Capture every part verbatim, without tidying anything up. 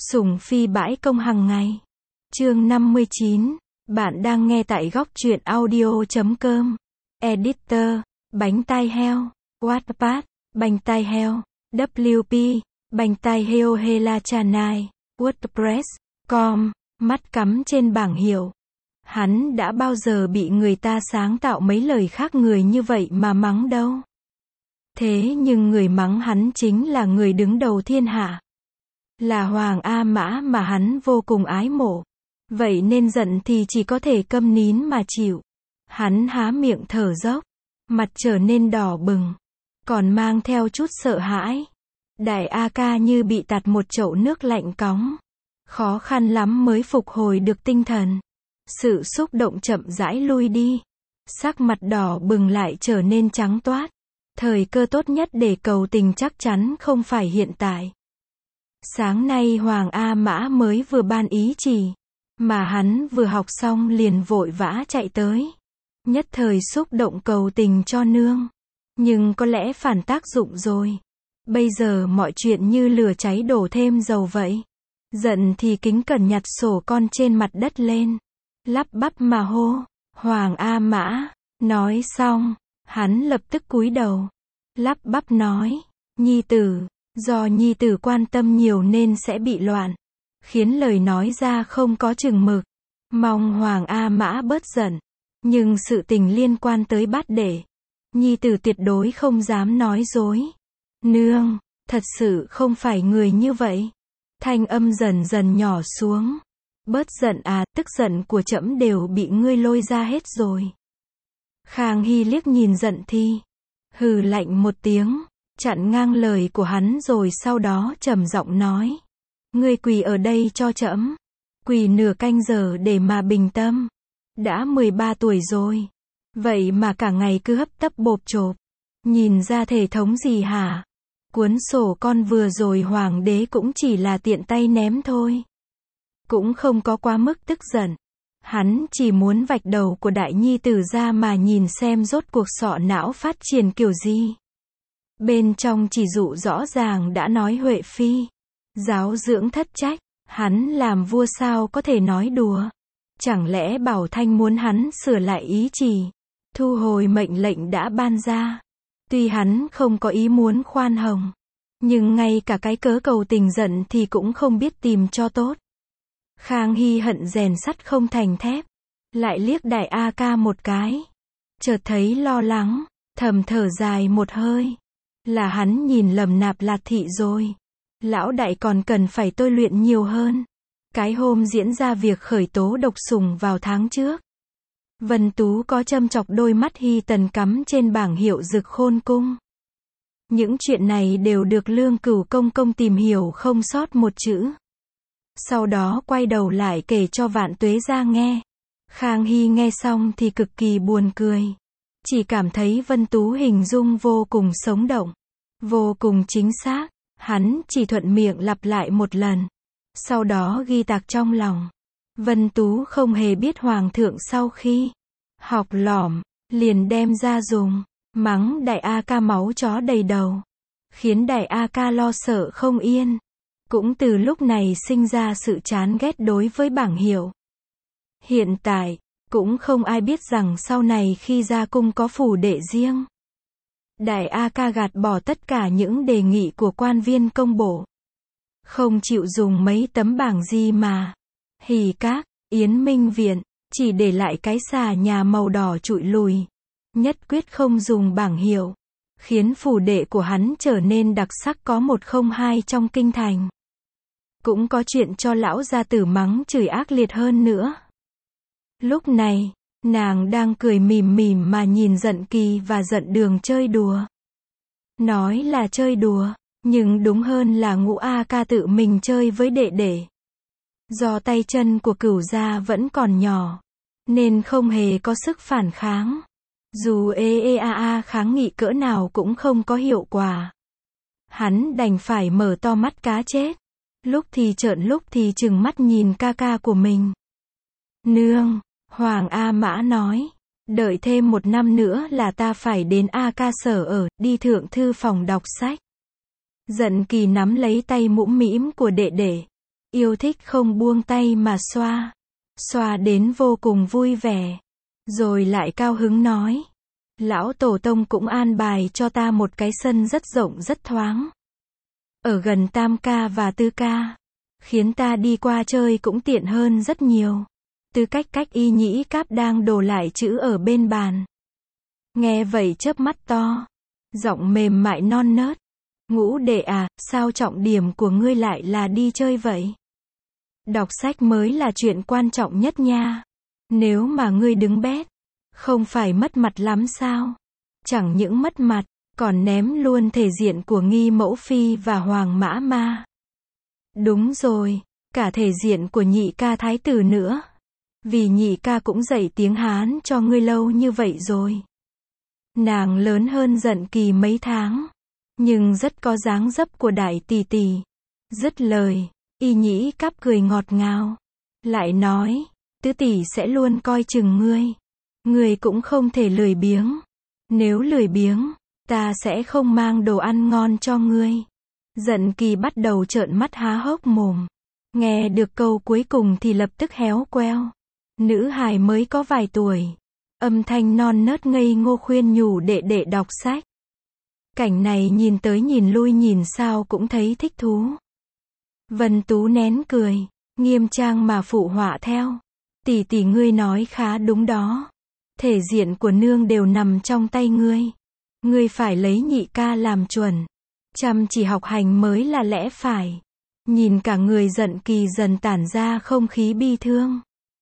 Sủng phi bãi công hàng ngày. Chương năm mươi chín. Bạn đang nghe tại góc truyện audio chấm com. Editor, bánh tai heo. Wattpad, bánh tai heo. vê kép, bánh tai heo Hela Chanai. WordPress, com, mắt cắm trên bảng hiệu. Hắn đã bao giờ bị người ta sáng tạo mấy lời khác người như vậy mà mắng đâu. Thế nhưng người mắng hắn chính là người đứng đầu thiên hạ. Là Hoàng A Mã mà hắn vô cùng ái mộ. Vậy nên giận thì chỉ có thể câm nín mà chịu. Hắn há miệng thở dốc. Mặt trở nên đỏ bừng. Còn mang theo chút sợ hãi. Đại A Ca như bị tạt một chậu nước lạnh cóng. Khó khăn lắm mới phục hồi được tinh thần. Sự xúc động chậm rãi lui đi. Sắc mặt đỏ bừng lại trở nên trắng toát. Thời cơ tốt nhất để cầu tình chắc chắn không phải hiện tại. Sáng nay Hoàng A Mã mới vừa ban ý chỉ. Mà hắn vừa học xong liền vội vã chạy tới. Nhất thời xúc động cầu tình cho nương. Nhưng có lẽ phản tác dụng rồi. Bây giờ mọi chuyện như lửa cháy đổ thêm dầu vậy. Giận thì kính cẩn nhặt sổ con trên mặt đất lên. Lắp bắp mà hô. Hoàng A Mã. Nói xong. Hắn lập tức cúi đầu. Lắp bắp nói. Nhi tử. Do nhi tử quan tâm nhiều nên sẽ bị loạn. Khiến lời nói ra không có chừng mực. Mong Hoàng A Mã bớt giận. Nhưng sự tình liên quan tới bát đệ. Nhi tử tuyệt đối không dám nói dối. Nương, thật sự không phải người như vậy. Thanh âm dần dần nhỏ xuống. Bớt giận à, tức giận của trẫm đều bị ngươi lôi ra hết rồi. Khang Hy liếc nhìn giận thi. Hừ lạnh một tiếng. Chặn ngang lời của hắn rồi sau đó trầm giọng nói. Ngươi quỳ ở đây cho trẫm. Quỳ nửa canh giờ để mà bình tâm. Đã mười ba tuổi rồi. Vậy mà cả ngày cứ hấp tấp bộp chộp. Nhìn ra thể thống gì hả? Cuốn sổ con vừa rồi hoàng đế cũng chỉ là tiện tay ném thôi. Cũng không có quá mức tức giận. Hắn chỉ muốn vạch đầu của đại nhi tử ra mà nhìn xem rốt cuộc sọ não phát triển kiểu gì. Bên trong chỉ dụ rõ ràng đã nói Huệ Phi. Giáo dưỡng thất trách. Hắn làm vua sao có thể nói đùa. Chẳng lẽ Bảo Thanh muốn hắn sửa lại ý chỉ. Thu hồi mệnh lệnh đã ban ra. Tuy hắn không có ý muốn khoan hồng. Nhưng ngay cả cái cớ cầu tình giận thì cũng không biết tìm cho tốt. Khang Hy hận rèn sắt không thành thép. Lại liếc đại A Ca một cái. Chợt thấy lo lắng. Thầm thở dài một hơi. Là hắn nhìn lầm Nạp Lạt Thị rồi. Lão đại còn cần phải tôi luyện nhiều hơn. Cái hôm diễn ra việc khởi tố độc sủng vào tháng trước. Vân Tú có châm chọc đôi mắt Hy Tần cắm trên bảng hiệu Dực Khôn Cung. Những chuyện này đều được Lương Cửu Công Công tìm hiểu không sót một chữ. Sau đó quay đầu lại kể cho Vạn Tuế Gia nghe. Khang Hy nghe xong thì cực kỳ buồn cười. Chỉ cảm thấy Vân Tú hình dung vô cùng sống động. Vô cùng chính xác. Hắn chỉ thuận miệng lặp lại một lần. Sau đó ghi tạc trong lòng. Vân Tú không hề biết Hoàng thượng sau khi học lỏm, liền đem ra dùng. Mắng đại A Ca máu chó đầy đầu. Khiến đại A Ca lo sợ không yên. Cũng từ lúc này sinh ra sự chán ghét đối với bảng hiệu. Hiện tại, cũng không ai biết rằng sau này khi ra cung có phủ đệ riêng. Đại A Ca gạt bỏ tất cả những đề nghị của quan viên công bổ. Không chịu dùng mấy tấm bảng gì mà. Hỉ Các, Yến Minh Viện, chỉ để lại cái xà nhà màu đỏ trụi lùi. Nhất quyết không dùng bảng hiệu. Khiến phủ đệ của hắn trở nên đặc sắc có một không hai trong kinh thành. Cũng có chuyện cho lão gia tử mắng chửi ác liệt hơn nữa. Lúc này, nàng đang cười mỉm mỉm mà nhìn Giận Kỳ và Giận Đường chơi đùa. Nói là chơi đùa, nhưng đúng hơn là Ngũ A Ca tự mình chơi với đệ đệ. Do tay chân của Cửu gia vẫn còn nhỏ, nên không hề có sức phản kháng. Dù ê ê a a kháng nghị cỡ nào cũng không có hiệu quả. Hắn đành phải mở to mắt cá chết. Lúc thì trợn lúc thì trừng mắt nhìn ca ca của mình. Nương, Hoàng A Mã nói. Đợi thêm một năm nữa là ta phải đến A Ca sở ở, đi thượng thư phòng đọc sách. Giận Kỳ nắm lấy tay mũm mĩm của đệ đệ. yêu thích không buông tay mà xoa. Xoa đến vô cùng vui vẻ. Rồi lại cao hứng nói. Lão tổ tông cũng an bài cho ta một cái sân rất rộng rất thoáng. Ở gần tam ca và tư ca. Khiến ta đi qua chơi cũng tiện hơn rất nhiều. Tư cách cách y nhĩ cáp đang đổ lại chữ ở bên bàn. Nghe vậy chớp mắt to. Giọng mềm mại non nớt. Ngũ đệ à, sao trọng điểm của ngươi lại là đi chơi vậy? Đọc sách mới là chuyện quan trọng nhất nha. Nếu mà ngươi đứng bét, không phải mất mặt lắm sao? Chẳng những mất mặt, còn ném luôn thể diện của Nghi Mẫu Phi và Hoàng Mã Ma. Đúng rồi, cả thể diện của nhị ca thái tử nữa. Vì nhị ca cũng dạy tiếng Hán cho ngươi lâu như vậy rồi. Nàng lớn hơn Dận Kỳ mấy tháng, nhưng rất có dáng dấp của đại tỷ tỷ. Dứt lời, y nhĩ cáp cười ngọt ngào. Lại nói, tứ tỷ sẽ luôn coi chừng ngươi. Ngươi cũng không thể lười biếng. Nếu lười biếng, ta sẽ không mang đồ ăn ngon cho ngươi. Dận Kỳ bắt đầu trợn mắt há hốc mồm. Nghe được câu cuối cùng thì lập tức héo queo. Nữ hài mới có vài tuổi. Âm thanh non nớt ngây ngô khuyên nhủ đệ đệ đọc sách. Cảnh này nhìn tới nhìn lui nhìn sao cũng thấy thích thú. Vân Tú nén cười, nghiêm trang mà phụ họa theo. Tỷ tỷ ngươi nói khá đúng đó. Thể diện của nương đều nằm trong tay ngươi. Ngươi phải lấy nhị ca làm chuẩn. Chăm chỉ học hành mới là lẽ phải. Nhìn cả người Dận Kỳ dần tản ra không khí bi thương.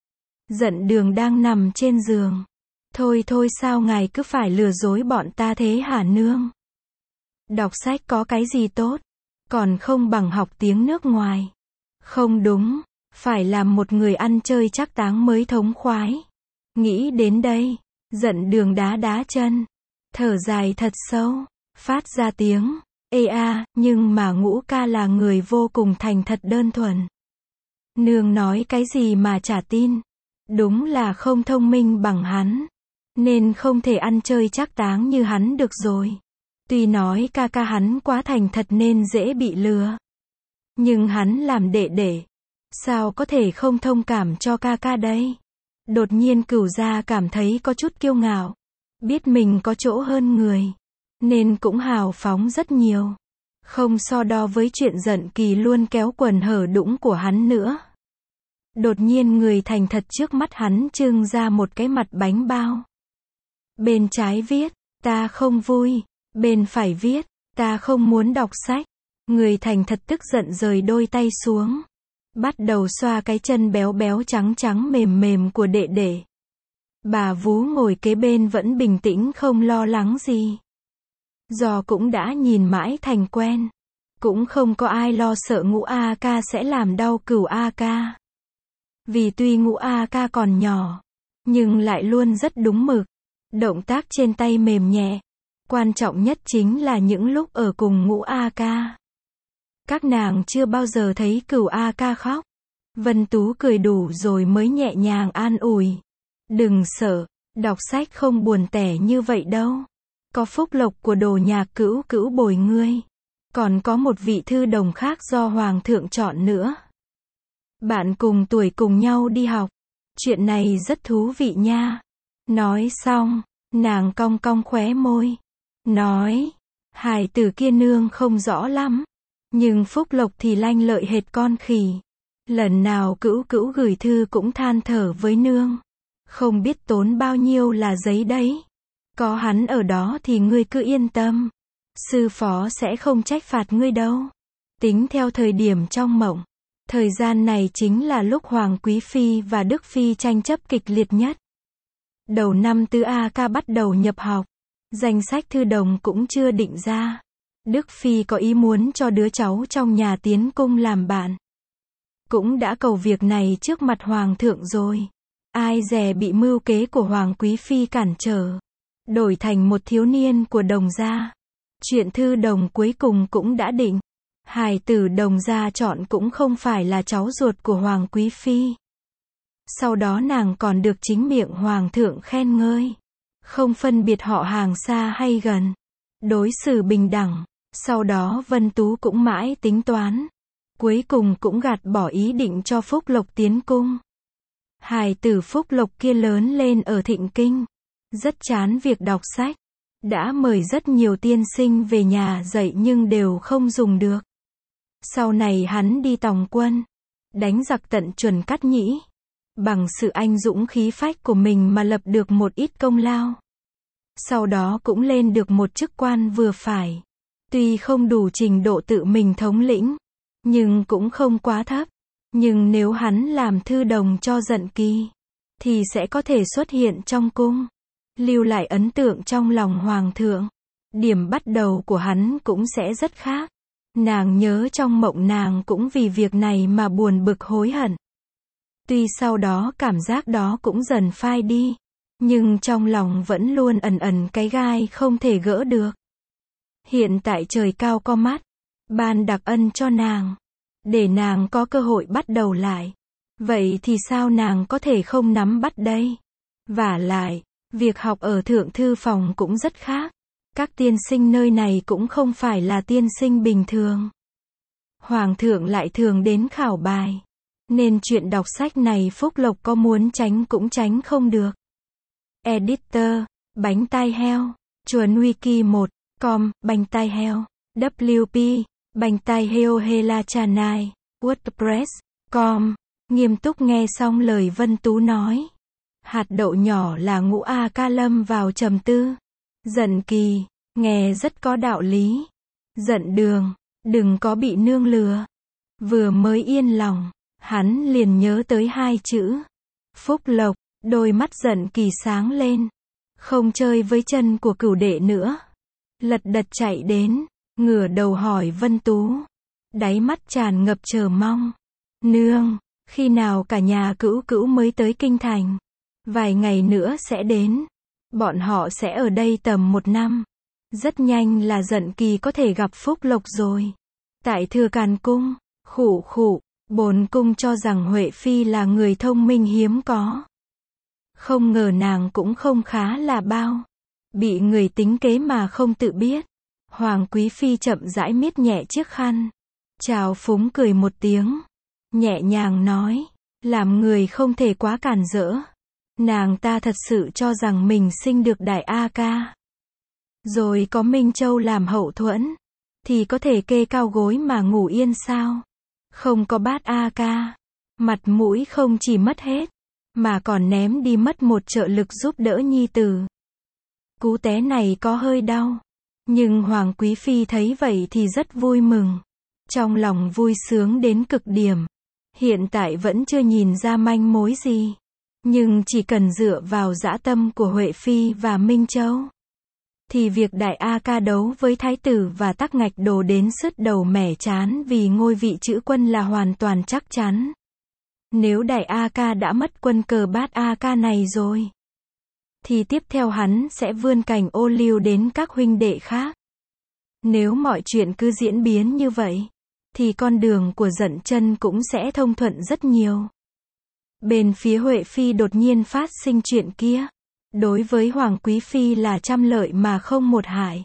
Dận Đường đang nằm trên giường. Thôi thôi sao ngài cứ phải lừa dối bọn ta thế hả nương? Đọc sách có cái gì tốt? Còn không bằng học tiếng nước ngoài. Không đúng, phải làm một người ăn chơi chắc táng mới thống khoái. Nghĩ đến đây, Dận Đường đá đá chân. Thở dài thật sâu, phát ra tiếng. Ê a, nhưng mà Ngũ ca là người vô cùng thành thật đơn thuần. Nương nói cái gì mà chả tin. Đúng là không thông minh bằng hắn. Nên không thể ăn chơi trác táng như hắn được rồi. Tuy nói ca ca hắn quá thành thật nên dễ bị lừa. Nhưng hắn làm đệ đệ. Sao có thể không thông cảm cho ca ca đây? Đột nhiên Cửu Gia cảm thấy có chút kiêu ngạo. Biết mình có chỗ hơn người. Nên cũng hào phóng rất nhiều. Không so đo với chuyện Dận Kỳ luôn kéo quần hở đũng của hắn nữa. Đột nhiên người thành thật trước mắt hắn trưng ra một cái mặt bánh bao. Bên trái viết, ta không vui. Bên phải viết, ta không muốn đọc sách. Người thành thật tức giận rời đôi tay xuống. Bắt đầu xoa cái chân béo béo trắng trắng mềm mềm của đệ đệ. Bà vú ngồi kế bên vẫn bình tĩnh không lo lắng gì. Do cũng đã nhìn mãi thành quen. Cũng không có ai lo sợ Ngũ A Ca sẽ làm đau Cửu A Ca. Vì tuy Ngũ A Ca còn nhỏ, nhưng lại luôn rất đúng mực. Động tác trên tay mềm nhẹ. Quan trọng nhất chính là những lúc ở cùng Ngũ A Ca. Các nàng chưa bao giờ thấy Cửu A Ca khóc. Vân Tú cười đủ rồi mới nhẹ nhàng an ủi. Đừng sợ, đọc sách không buồn tẻ như vậy đâu. Có phúc lộc của Đồ Nhạc Cữu Cữu bồi ngươi. Còn có một vị thư đồng khác do Hoàng thượng chọn nữa. Bạn cùng tuổi cùng nhau đi học. Chuyện này rất thú vị nha. Nói xong, nàng cong cong khóe môi. Nói, hài tử kia nương không rõ lắm. Nhưng phúc lộc thì lanh lợi hệt con khỉ. Lần nào Cữu Cữu gửi thư cũng than thở với nương. Không biết tốn bao nhiêu là giấy đấy. Có hắn ở đó thì ngươi cứ yên tâm. Sư phó sẽ không trách phạt ngươi đâu. Tính theo thời điểm trong mộng. Thời gian này chính là lúc Hoàng Quý Phi và Đức Phi tranh chấp kịch liệt nhất. Đầu năm Tư A Ca bắt đầu nhập học. Danh sách thư đồng cũng chưa định ra. Đức Phi có ý muốn cho đứa cháu trong nhà tiến cung làm bạn. Cũng đã cầu việc này trước mặt Hoàng thượng rồi. Ai dè bị mưu kế của Hoàng Quý Phi cản trở. Đổi thành một thiếu niên của Đồng gia. Chuyện thư đồng cuối cùng cũng đã định. Hài tử Đồng gia chọn cũng không phải là cháu ruột của Hoàng Quý Phi. Sau đó nàng còn được chính miệng Hoàng thượng khen ngợi. Không phân biệt họ hàng xa hay gần. Đối xử bình đẳng. Sau đó Vân Tú cũng mãi tính toán. cuối cùng cũng gạt bỏ ý định cho Phúc Lộc tiến cung. Hài tử Phúc Lộc kia lớn lên ở Thịnh Kinh, rất chán việc đọc sách, đã mời rất nhiều tiên sinh về nhà dạy nhưng đều không dùng được. Sau này hắn đi tòng quân, đánh giặc tận chuẩn Cát Nhĩ, bằng sự anh dũng khí phách của mình mà lập được một ít công lao. Sau đó cũng lên được một chức quan vừa phải. Tuy không đủ trình độ tự mình thống lĩnh, nhưng cũng không quá thấp. Nhưng nếu hắn làm thư đồng cho Dận Kỳ, thì sẽ có thể xuất hiện trong cung, lưu lại ấn tượng trong lòng hoàng thượng. Điểm bắt đầu của hắn cũng sẽ rất khác. Nàng nhớ trong mộng nàng cũng vì việc này mà buồn bực hối hận. Tuy sau đó cảm giác đó cũng dần phai đi, nhưng trong lòng vẫn luôn ẩn ẩn cái gai không thể gỡ được. Hiện tại trời cao có mắt, ban đặc ân cho nàng, để nàng có cơ hội bắt đầu lại. Vậy thì sao nàng có thể không nắm bắt đây? Vả lại, việc học ở thượng thư phòng cũng rất khác. Các tiên sinh nơi này cũng không phải là tiên sinh bình thường. Hoàng thượng lại thường đến khảo bài, nên chuyện đọc sách này Phúc Lộc có muốn tránh cũng tránh không được. Editor, bánh tai heo, chuồn wiki một, com, bánh tai heo, W P, bánh tai heo hela chanai, WordPress, com. Nghiêm túc nghe xong lời Vân Tú nói. Hạt đậu nhỏ là Ngũ A Ca lâm vào trầm tư. Dận Kỳ, nghe rất có đạo lý. Dận Đường, đừng có bị nương lừa. Vừa mới yên lòng, hắn liền nhớ tới hai chữ. Phúc Lộc, đôi mắt Dận Kỳ sáng lên. Không chơi với chân của cửu đệ nữa. Lật đật chạy đến, ngửa đầu hỏi Vân Tú. Đáy mắt tràn ngập chờ mong. Nương, khi nào cả nhà Cữu Cữu mới tới kinh thành? Vài ngày nữa sẽ đến. Bọn họ sẽ ở đây tầm một năm. Rất nhanh là Dận Kỳ có thể gặp Phúc Lộc rồi. Tại Thừa Càn Cung, khụ khụ, bổn cung cho rằng Huệ Phi là người thông minh hiếm có. Không ngờ nàng cũng không khá là bao. Bị người tính kế mà không tự biết. Hoàng Quý Phi chậm rãi miết nhẹ chiếc khăn. Trào phúng cười một tiếng. Nhẹ nhàng nói. Làm người không thể quá cản rỡ. Nàng ta thật sự cho rằng mình sinh được đại A Ca. Rồi có Minh Châu làm hậu thuẫn. Thì có thể kê cao gối mà ngủ yên sao? Không có Bát A Ca. Mặt mũi không chỉ mất hết. Mà còn ném đi mất một trợ lực giúp đỡ nhi tử. Cú té này có hơi đau. Nhưng Hoàng Quý Phi thấy vậy thì rất vui mừng. Trong lòng vui sướng đến cực điểm. Hiện tại vẫn chưa nhìn ra manh mối gì. Nhưng chỉ cần dựa vào dã tâm của Huệ Phi và Minh Châu, thì việc đại A Ca đấu với Thái tử và Tắc Ngạch Đồ đến sứt đầu mẻ chán vì ngôi vị chữ quân là hoàn toàn chắc chắn. Nếu đại A Ca đã mất quân cờ Bát A Ca này rồi, thì tiếp theo hắn sẽ vươn cành ô liu đến các huynh đệ khác. Nếu mọi chuyện cứ diễn biến như vậy, thì con đường của Dận Chân cũng sẽ thông thuận rất nhiều. Bên phía Huệ Phi đột nhiên phát sinh chuyện kia. Đối với Hoàng Quý Phi là trăm lợi mà không một hại.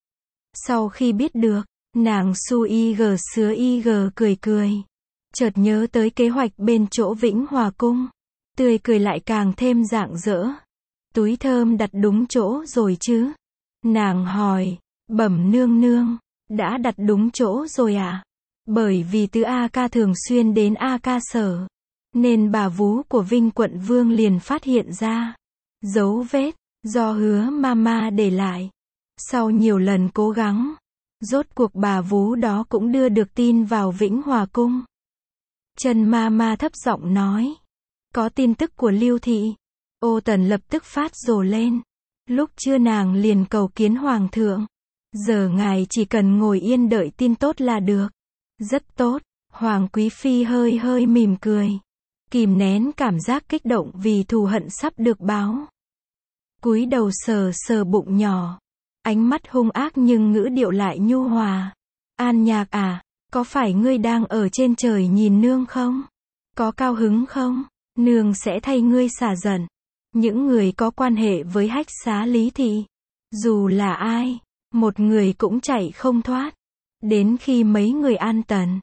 Sau khi biết được, nàng su y gờ sứa y gờ cười cười. Chợt nhớ tới kế hoạch bên chỗ Vĩnh Hòa Cung. Tươi cười lại càng thêm rạng rỡ. Túi thơm đặt đúng chỗ rồi chứ? Nàng hỏi, bẩm nương nương, đã đặt đúng chỗ rồi à? Bởi vì tứ A Ca thường xuyên đến A Ca sở, nên bà vú của Vinh Quận Vương liền phát hiện ra dấu vết do Hứa Mama để lại. Sau nhiều lần cố gắng, rốt cuộc bà vú đó cũng đưa được tin vào Vĩnh Hòa Cung. Trần Mama thấp giọng nói, có tin tức của Lưu Thị. Ô Tần lập tức phát rồ lên. Lúc trưa nàng liền cầu kiến Hoàng thượng. Giờ ngài chỉ cần ngồi yên đợi tin tốt là được. Rất tốt. Hoàng Quý Phi hơi hơi mỉm cười, kìm nén cảm giác kích động vì thù hận sắp được báo. Cúi đầu sờ sờ bụng nhỏ, ánh mắt hung ác nhưng ngữ điệu lại nhu hòa. An Nhạc à, có phải ngươi đang ở trên trời nhìn nương không? Có cao hứng không? Nương sẽ thay ngươi xả giận. Những người có quan hệ với Hách Xá Lý Thị, dù là ai, một người cũng chạy không thoát. Đến khi mấy người an tần,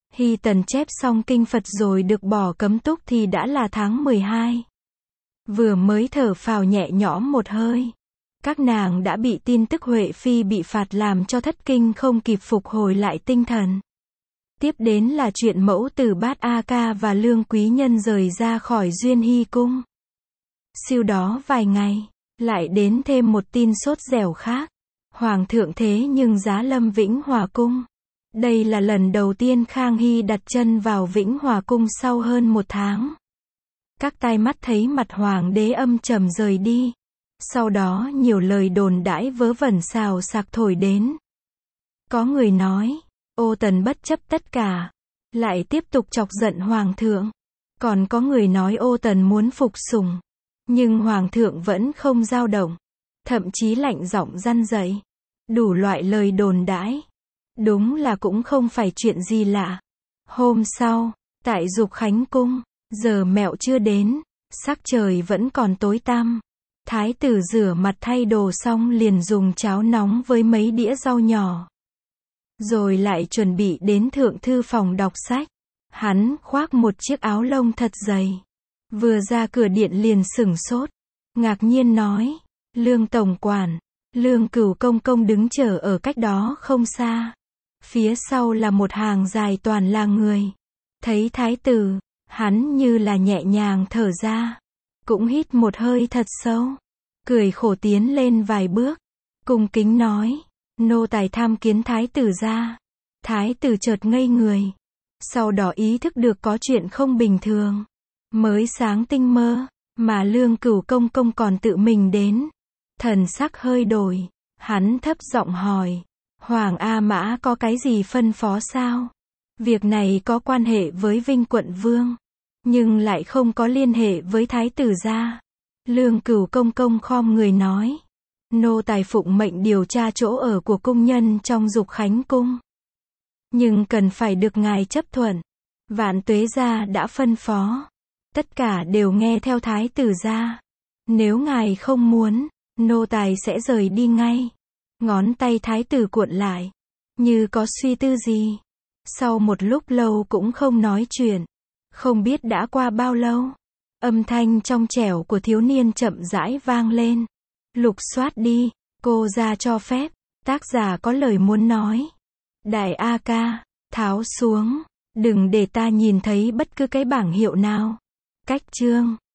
Hy Tần chép xong kinh Phật rồi được bỏ cấm túc thì đã là tháng mười hai. Vừa mới thở phào nhẹ nhõm một hơi, các nàng đã bị tin tức Huệ Phi bị phạt làm cho thất kinh không kịp phục hồi lại tinh thần. Tiếp đến là chuyện mẫu tử Bát A Ca và Lương Quý Nhân rời ra khỏi Duyên Hy Cung. Siêu đó vài ngày, lại đến thêm một tin sốt dẻo khác. Hoàng thượng thế nhưng giá lâm Vĩnh Hòa Cung. Đây là lần đầu tiên Khang Hy đặt chân vào Vĩnh Hòa Cung sau hơn một tháng. Các tai mắt thấy mặt hoàng đế âm trầm rời đi. Sau đó nhiều lời đồn đãi vớ vẩn xào xạc thổi đến. Có người nói, Ô Tần bất chấp tất cả, lại tiếp tục chọc giận hoàng thượng. Còn có người nói Ô Tần muốn phục sủng, nhưng hoàng thượng vẫn không dao động, thậm chí lạnh giọng răn dạy. Đủ loại lời đồn đãi. Đúng là cũng không phải chuyện gì lạ. Hôm sau, tại Dục Khánh Cung, giờ mẹo chưa đến, sắc trời vẫn còn tối tăm. Thái tử rửa mặt thay đồ xong liền dùng cháo nóng với mấy đĩa rau nhỏ. Rồi lại chuẩn bị đến thượng thư phòng đọc sách. Hắn khoác một chiếc áo lông thật dày. Vừa ra cửa điện liền sửng sốt. Ngạc nhiên nói, Lương tổng quản, Lương Cửu công công đứng chờ ở cách đó không xa. Phía sau là một hàng dài toàn là người. Thấy thái tử, hắn như là nhẹ nhàng thở ra. Cũng hít một hơi thật sâu. Cười khổ tiến lên vài bước. Cung kính nói, nô tài tham kiến thái tử ra. Thái tử chợt ngây người. Sau đó ý thức được có chuyện không bình thường. Mới sáng tinh mơ, mà Lương Cửu công công còn tự mình đến. Thần sắc hơi đổi. Hắn thấp giọng hỏi, Hoàng A Mã có cái gì phân phó sao? Việc này có quan hệ với Vinh quận vương, nhưng lại không có liên hệ với thái tử gia. Lương Cửu công công khom người nói, nô tài phụng mệnh điều tra chỗ ở của cung nhân trong Dục Khánh Cung. Nhưng cần phải được ngài chấp thuận. Vạn Tuế gia đã phân phó. Tất cả đều nghe theo thái tử gia. Nếu ngài không muốn, nô tài sẽ rời đi ngay. Ngón tay thái tử cuộn lại, như có suy tư gì. Sau một lúc lâu cũng không nói chuyện. Không biết đã qua bao lâu, âm thanh trong trẻo của thiếu niên chậm rãi vang lên. Lục soát đi, cô ra cho phép, tác giả có lời muốn nói. Đại A Ca, tháo xuống, đừng để ta nhìn thấy bất cứ cái bảng hiệu nào. Cách chương